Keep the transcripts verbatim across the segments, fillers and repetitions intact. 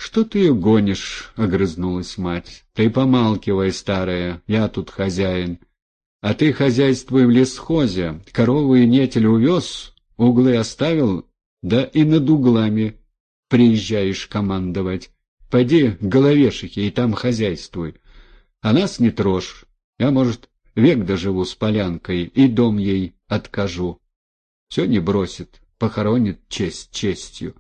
«Что ты ее гонишь?» — огрызнулась мать. «Ты помалкивай, старая, я тут хозяин. А ты хозяйствуй в лесхозе, корову и нетель увез, углы оставил, да и над углами приезжаешь командовать. Пойди к головешихе и там хозяйствуй. А нас не трожь, я, может, век доживу с полянкой и дом ей откажу. Все не бросит, похоронит честь честью.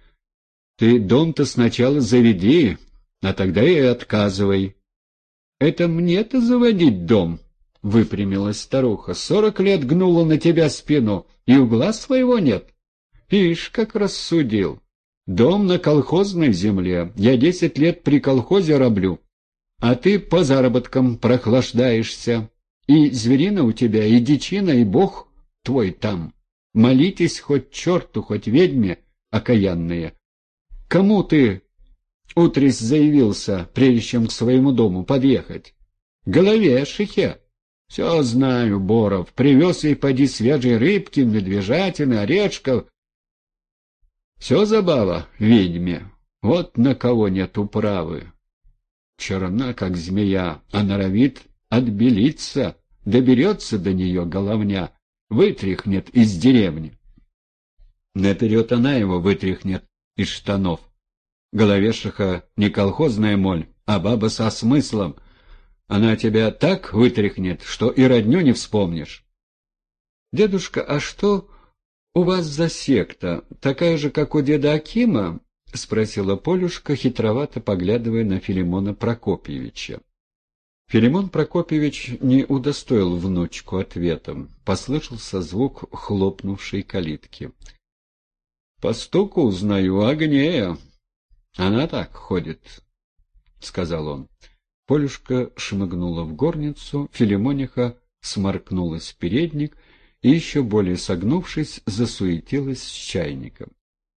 Ты дом-то сначала заведи, а тогда и отказывай». «Это мне-то заводить дом?» — выпрямилась старуха. «Сорок лет гнула на тебя спину, и угла своего нет. Ишь, как рассудил. Дом на колхозной земле, я десять лет при колхозе раблю, а ты по заработкам прохлаждаешься. И зверина у тебя, и дичина, и бог твой там. Молитесь хоть черту, хоть ведьме окаянные. Кому ты утрись заявился, прежде чем к своему дому подъехать? Головешихе. Все знаю, Боров, привез ей поди свежей рыбки, медвежатины, орешков. Все забава ведьме, вот на кого нет управы. Черна, как змея, а норовит отбелиться, доберется до нее головня, вытряхнет из деревни. Наперед она его вытряхнет из штанов. Головешиха не колхозная моль, а баба со смыслом. Она тебя так вытряхнет, что и родню не вспомнишь. «Дедушка, а что у вас за секта? Такая же, как у деда Акима?» — спросила Полюшка, хитровато поглядывая на Филимона Прокопьевича. Филимон Прокопьевич не удостоил внучку ответом. Послышался звук хлопнувшей калитки. «По стуку узнаю Агнея. Она так ходит», — сказал он. Полюшка шмыгнула в горницу, Филимониха сморкнулась в передник и, еще более согнувшись, засуетилась с чайником.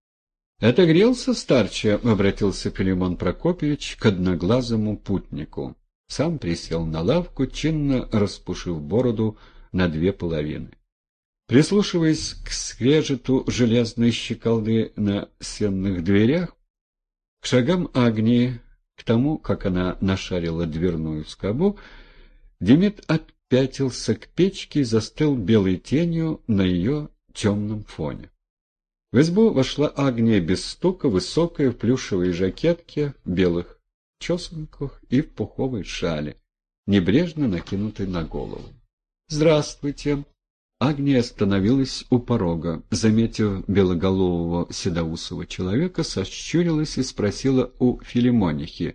«Отогрелся, старче?» — обратился Филимон Прокопьевич к одноглазому путнику. Сам присел на лавку, чинно распушив бороду на две половины. Прислушиваясь к скрежету железной щеколды на сенных дверях, к шагам Агнии, к тому, как она нашарила дверную скобу, Демид отпятился к печке и застыл белой тенью на ее темном фоне. В избу вошла Агния без стука, высокая, в плюшевой жакетке, в белых чесанках и в пуховой шале, небрежно накинутой на голову. «Здравствуйте!» Агния остановилась у порога, заметив белоголового седоусого человека, сощурилась и спросила у Филимонихи: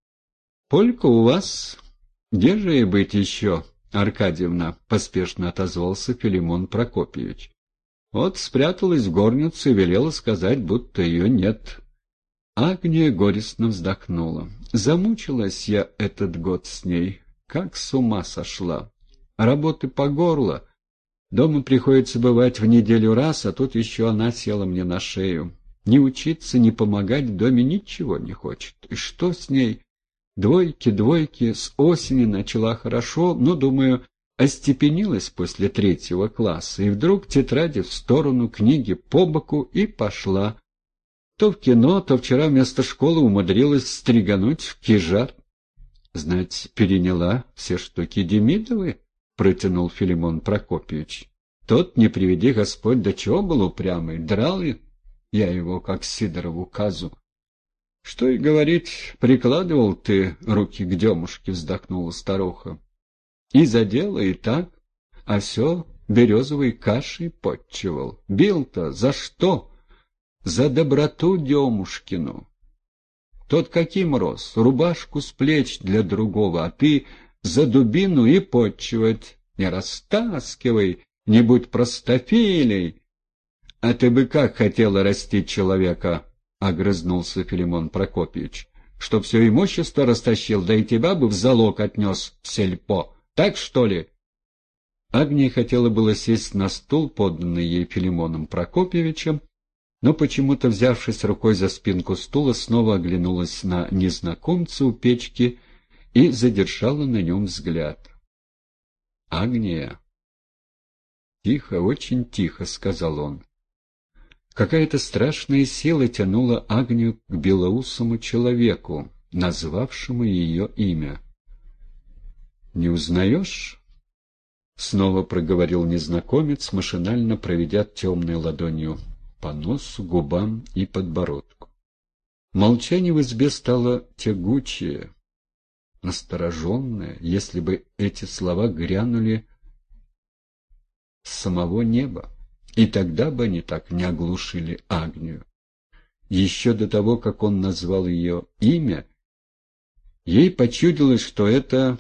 «Полька у вас? Где же и быть еще, Аркадьевна?» — поспешно отозвался Филимон Прокопьевич. «Вот спряталась в горницу и велела сказать, будто ее нет». Агния горестно вздохнула. «Замучилась я этот год с ней, как с ума сошла. Работы по горло. Дома приходится бывать в неделю раз, а тут еще она села мне на шею. Ни учиться, ни помогать в доме ничего не хочет. И что с ней? Двойки, двойки, с осени начала хорошо, но, думаю, остепенилась после третьего класса, и вдруг тетради в сторону, книги по боку, и пошла. То в кино, то вчера вместо школы умудрилась стригануть в кижар». «Знать, переняла все штуки Демидовы?» — протянул Филимон Прокопьевич. «Тот, не приведи Господь, до чего был упрямый, драл я его, как Сидорову казу». «Что и говорить, прикладывал ты руки к демушке», — вздохнула старуха. «И за дело, и так, а все березовой кашей подчевал. Бил-то за что? За доброту демушкину. Тот каким рос? Рубашку с плеч для другого, а ты за дубину и подчивать. Не растаскивай, не будь простофилей». «А ты бы как хотела растить человека?» — огрызнулся Филимон Прокопьевич. «Что все имущество растащил, да и тебя бы в залог отнес в сельпо. Так, что ли?» Агния хотела было сесть на стул, поданный ей Филимоном Прокопьевичем, но почему-то, взявшись рукой за спинку стула, снова оглянулась на незнакомца у печки и задержала на нем взгляд. «Агния!» «Тихо, очень тихо», — сказал он. Какая-то страшная сила тянула Агнию к белоусому человеку, назвавшему ее имя. «Не узнаешь?» — снова проговорил незнакомец, машинально проведя темной ладонью по носу, губам и подбородку. Молчание в избе стало тягучее, настороженное, если бы эти слова грянули с самого неба, и тогда бы они так не оглушили Агнию. Еще до того, как он назвал ее имя, ей почудилось, что это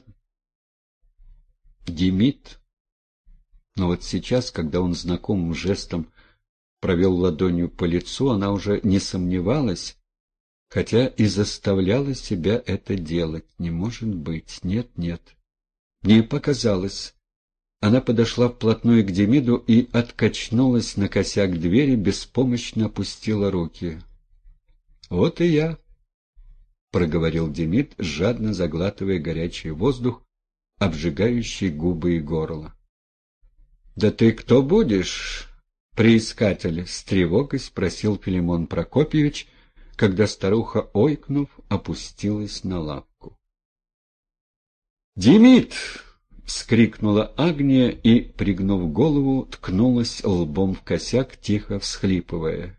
Демид. Но вот сейчас, когда он знакомым жестом провел ладонью по лицу, она уже не сомневалась, хотя и заставляла себя это делать. Не может быть, нет, нет. Мне показалось. Она подошла вплотную к Демиду и откачнулась на косяк двери, беспомощно опустила руки. «Вот и я», — проговорил Демид, жадно заглатывая горячий воздух, обжигающий губы и горло. «Да ты кто будешь, приискатель?» — с тревогой спросил Филимон Прокопьевич, когда старуха, ойкнув, опустилась на лавку. «Демид!» — вскрикнула Агния и, пригнув голову, ткнулась лбом в косяк, тихо всхлипывая.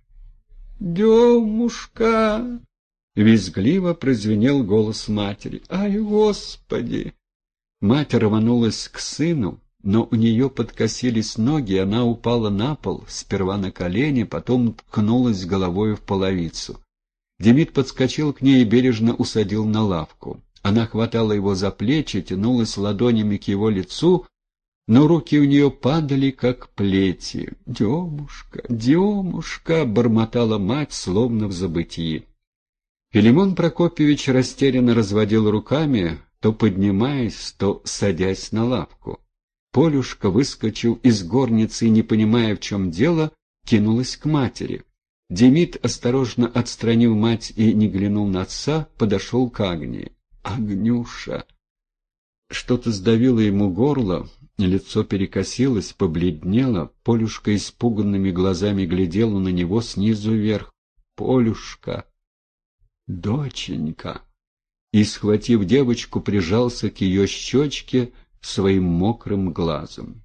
«Демушка!» — визгливо прозвенел голос матери. «Ай, Господи!» Мать рванулась к сыну, но у нее подкосились ноги, и она упала на пол, сперва на колени, потом ткнулась головой в половицу. Демид подскочил к ней и бережно усадил на лавку. Она хватала его за плечи, тянулась ладонями к его лицу, но руки у нее падали, как плети. «Демушка, Демушка!» — бормотала мать, словно в забытии. Филимон Прокопьевич растерянно разводил руками, то поднимаясь, то садясь на лавку. Полюшка, выскочив из горницы и, не понимая, в чем дело, кинулась к матери. Демид, осторожно отстранив мать и не глянув на отца, подошел к Агнии. «Агнюша!» Что-то сдавило ему горло, лицо перекосилось, побледнело. Полюшка испуганными глазами глядела на него снизу вверх. «Полюшка! Доченька!» И, схватив девочку, прижался к ее щечке своим мокрым глазом.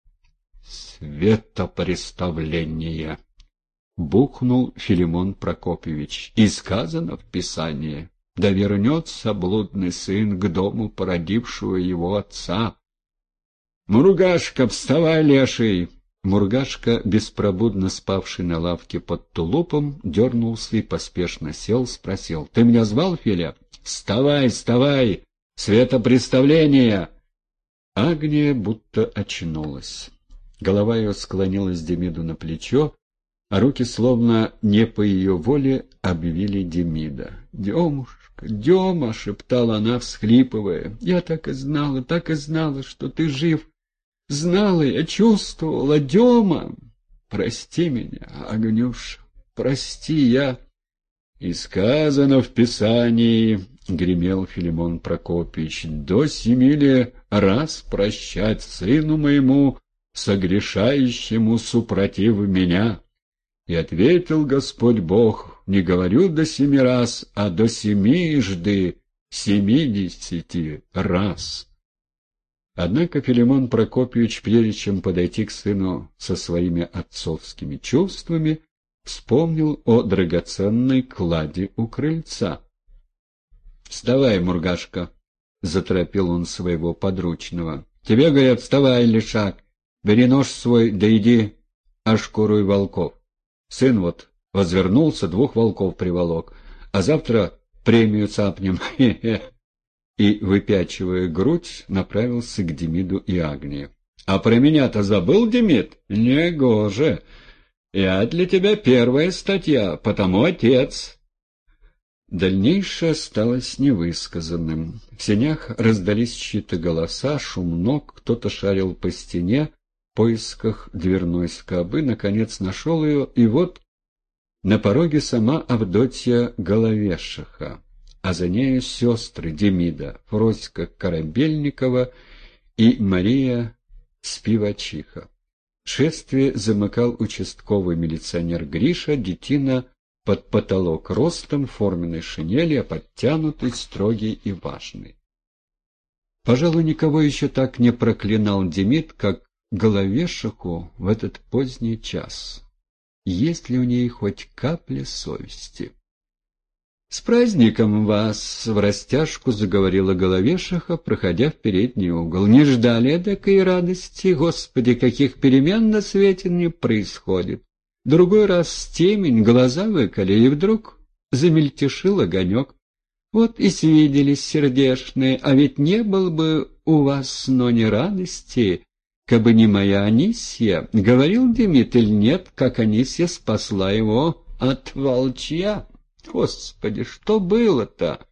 «Светопреставление!» — бухнул Филимон Прокопьевич. «И сказано в Писании: да вернется блудный сын к дому породившего его отца». «Мургашка, вставай, леший!» Мургашка, беспробудно спавший на лавке под тулупом, дернулся и поспешно сел, спросил: «Ты меня звал, Филя?» «Вставай, вставай! Светопреставление!» Агния будто очнулась. Голова ее склонилась Демиду на плечо, а руки, словно не по ее воле, обвили Демида. «Демушка, Дема!» — шептала она, всхлипывая. «Я так и знала, так и знала, что ты жив. Знала, я чувствовала, Дема! Прости меня, Агнюша, прости, я...» «И сказано в Писании, — гремел Филимон Прокопьевич, — до семи ли раз прощать сыну моему, согрешающему супротив меня. И ответил Господь Бог: не говорю до семи раз, а до семижды семидесяти раз». Однако Филимон Прокопьевич, прежде чем подойти к сыну со своими отцовскими чувствами, вспомнил о драгоценной кладе у крыльца. «Вставай, Мургашка!» — заторопил он своего подручного. «Тебе, говорят, вставай, лишак! Бери нож свой, да иди ошкуруй волков. Сын вот возвернулся, двух волков приволок, а завтра премию цапнем, хе-хе!» И, выпячивая грудь, направился к Демиду и Агнии. «А про меня-то забыл, Демид? Негоже! Я для тебя первая статья, потому отец». Дальнейшее осталось невысказанным. В сенях раздались чьи-то голоса, шум ног, кто-то шарил по стене в поисках дверной скобы, наконец нашел ее, и вот на пороге сама Авдотья Головешиха, а за нею сестры Демида, Фроська Корабельникова и Мария Спивачиха. Шествие замыкал участковый милиционер Гриша, детина под потолок ростом, в форменной шинели, а подтянутый, строгий и важный. Пожалуй, никого еще так не проклинал Демид, как Головешиху в этот поздний час. Есть ли у ней хоть капля совести? «С праздником вас!» — в растяжку заговорила Головешиха, проходя в передний угол. «Не ждали эдакой радости? Господи, каких перемен на свете не происходит! Другой раз темень, глаза выколи, и вдруг замельтешил огонек. Вот и свиделись сердешные, а ведь не было бы у вас, но не радости, кабы не моя Анисья. Говорил Демид или нет, как Анисья спасла его от волчья? Господи, что было-то?»